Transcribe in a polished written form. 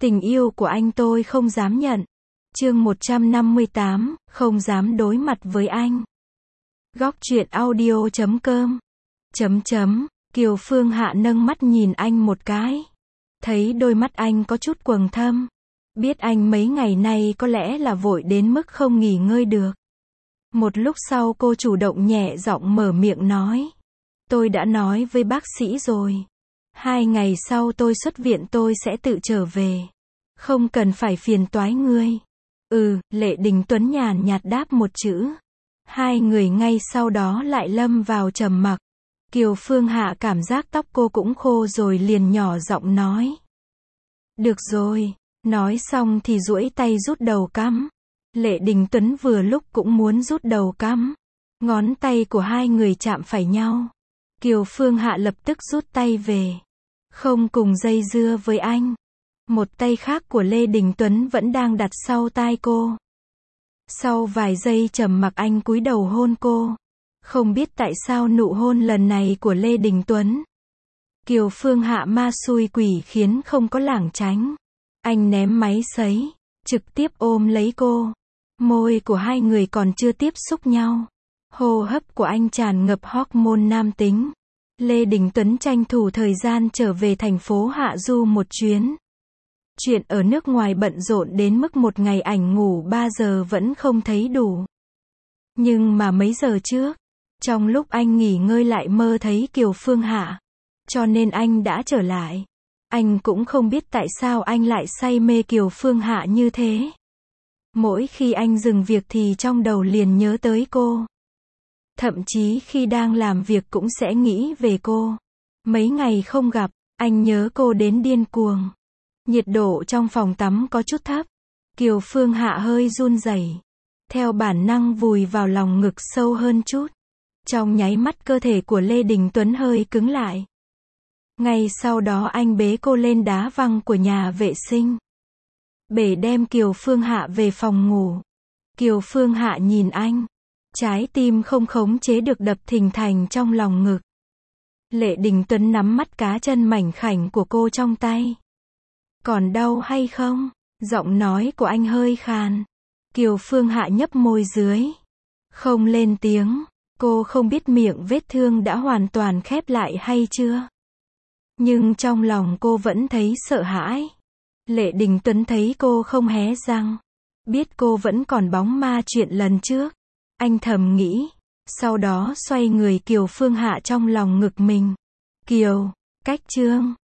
Tình yêu của anh tôi không dám nhận. Chương 158, không dám đối mặt với anh. Góc truyện audio.com. Kiều Phương Hạ nâng mắt nhìn anh một cái. Thấy đôi mắt anh có chút quầng thâm. Biết anh mấy ngày nay có lẽ là vội đến mức không nghỉ ngơi được. Một lúc sau cô chủ động nhẹ giọng mở miệng nói. Tôi đã nói với bác sĩ rồi. 2 ngày sau tôi xuất viện tôi sẽ tự trở về. Không cần phải phiền toái ngươi. Lệ Đình Tuấn nhàn nhạt đáp một chữ. Hai người ngay sau đó lại lâm vào trầm mặc. Kiều Phương Hạ cảm giác tóc cô cũng khô rồi liền nhỏ giọng nói. Được rồi. Nói xong thì duỗi tay rút đầu cắm. Lệ Đình Tuấn vừa lúc cũng muốn rút đầu cắm. Ngón tay của hai người chạm phải nhau. Kiều Phương Hạ lập tức rút tay về. Không cùng dây dưa với anh. Một tay khác của Lê Đình Tuấn vẫn đang đặt sau tai cô. Sau vài giây trầm mặc anh cúi đầu hôn cô. Không biết tại sao nụ hôn lần này của Lê Đình Tuấn. Kiều Phương Hạ ma xui quỷ khiến không có lảng tránh. Anh ném máy sấy, trực tiếp ôm lấy cô. Môi của hai người còn chưa tiếp xúc nhau. Hô hấp của anh tràn ngập hormone nam tính. Lê Đình Tuấn tranh thủ thời gian trở về thành phố Hạ Du một chuyến. Chuyện ở nước ngoài bận rộn đến mức một ngày ảnh ngủ 3 giờ vẫn không thấy đủ. Nhưng mà mấy giờ trước, trong lúc anh nghỉ ngơi lại mơ thấy Kiều Phương Hạ. Cho nên anh đã trở lại. Anh cũng không biết tại sao anh lại say mê Kiều Phương Hạ như thế. Mỗi khi anh dừng việc thì trong đầu liền nhớ tới cô. Thậm chí khi đang làm việc cũng sẽ nghĩ về cô. Mấy ngày không gặp, anh nhớ cô đến điên cuồng. Nhiệt độ trong phòng tắm có chút thấp. Kiều Phương Hạ hơi run rẩy. Theo bản năng vùi vào lòng ngực sâu hơn chút. Trong nháy mắt cơ thể của Lê Đình Tuấn hơi cứng lại. Ngay sau đó anh bế cô lên đá văng của nhà vệ sinh. Bể đem Kiều Phương Hạ về phòng ngủ. Kiều Phương Hạ nhìn anh. Trái tim không khống chế được đập thình thình trong lòng ngực. Lệ Đình Tuấn nắm mắt cá chân mảnh khảnh của cô trong tay. Còn đau hay không? Giọng nói của anh hơi khàn. Kiều Phương Hạ nhấp môi dưới. Không lên tiếng. Cô không biết miệng vết thương đã hoàn toàn khép lại hay chưa. Nhưng trong lòng cô vẫn thấy sợ hãi. Lệ Đình Tuấn thấy cô không hé răng. Biết cô vẫn còn bóng ma chuyện lần trước. Anh thầm nghĩ. Sau đó xoay người Kiều Phương Hạ trong lòng ngực mình. Kiều, cách chương.